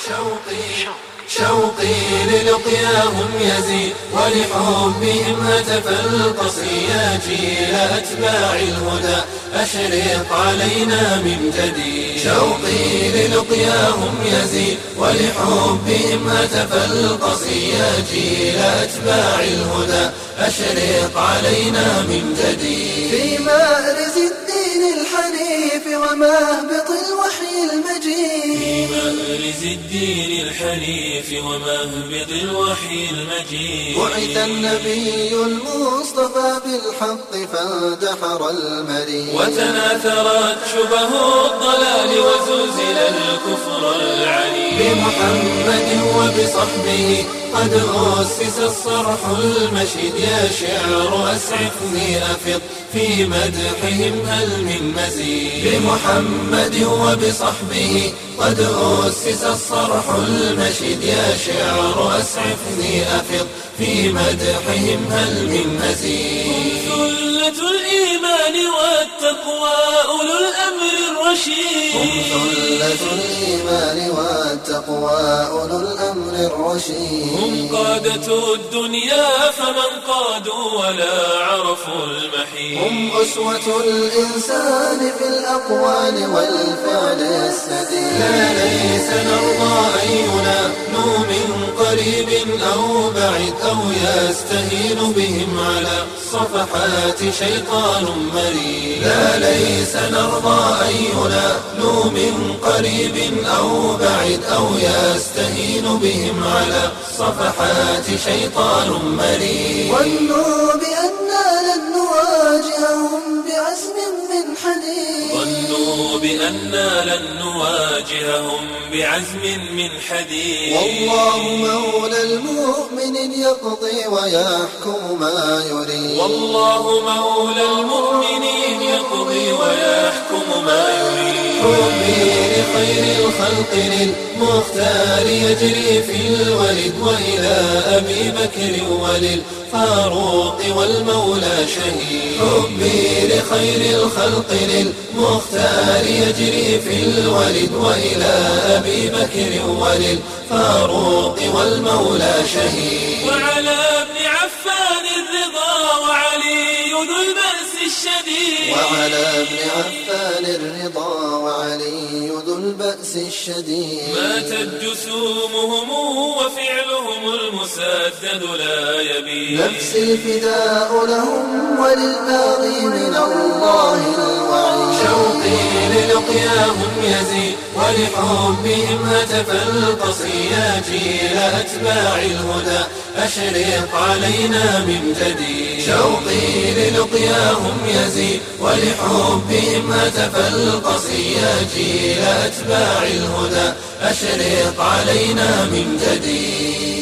شوقي للقياهم يزيد ولحبهم هتف القصي يا جيل أتباع الهدى أشرق علينا من جديد. شوقي للقياهم يزيد ولحبهم هتف القصي يا جيل أتباع الهدى أشرق علينا من جديد. في مأرز الدين الحنيف ومهبط الوحي المجيد، في مأرز الدين الحنيف ومهبط الوحي المجيد، بعث النبي المصطفى بالحق فاندحر المريد، وتناثرت شبه الضلال وزلزل الكفر العنيد. بمحمد وبصحبه قد أسس الصرح المشيد، يا شعر أسعفني أفض في مدحهم هل من مزيد. بمحمد وبصحبه قد أسس الصرح المشيد، يا شعر أسعفني أفض في مدحهم هل من مزيد. هم ثلة الإيمان والتقوى أولو الأمر الرشيد، هم ثلة الإيمان والتقوى أولو الأمر الرشيد. هم قادة الدنيا فمن قادوا ولا عرفوا المحيط. هم أسوة الإنسان في الأقوال والفعل السديد. لا ليس نرضى أن ينالوا من قريب أو بعيد أو يستهين بهم على صفحات شيطان مريد. لا ليس نرضى أن ينالوا من قريب أو بعيد أو يستهين بهم على صفحات شيطان مريد. ظنوا بأننا لن نواجههم بعزم من حديد، ظنوا بأننا لن نواجههم بعزم من حديد. والله مولى المؤمن يقضي ويحكم ما يريد، والله مولى المؤمنين يقضي ويحكم ما يريد. حبي لخير الخلق للمختار يجري في الولد، وإلى أبي بكر وللفاروق والمولى شهيد. حبي لخير الخلق للمختار يجري في الولد، وإلى أبي بكر وللفاروق والمولى شهيد. وعلى ابن عفان الرضا وعلي ذو البأس الشديد، وعلى ابن عفان الرضا وعلي ذو البأس الشديد. ماتت جسومهم وفعلهم المسدد لا يبيد. نفسي الفداء لهم وللباغي من الله الوعيد. شوقي للقياهم يزيد ولحبهم هتف القصي يا جيل أتباع الهدى أشرق علينا من جديد. شوقي للقياهم يزيد ولحبهم هتف القصي يا جيل أتباع الهدى أشرق علينا من جديد.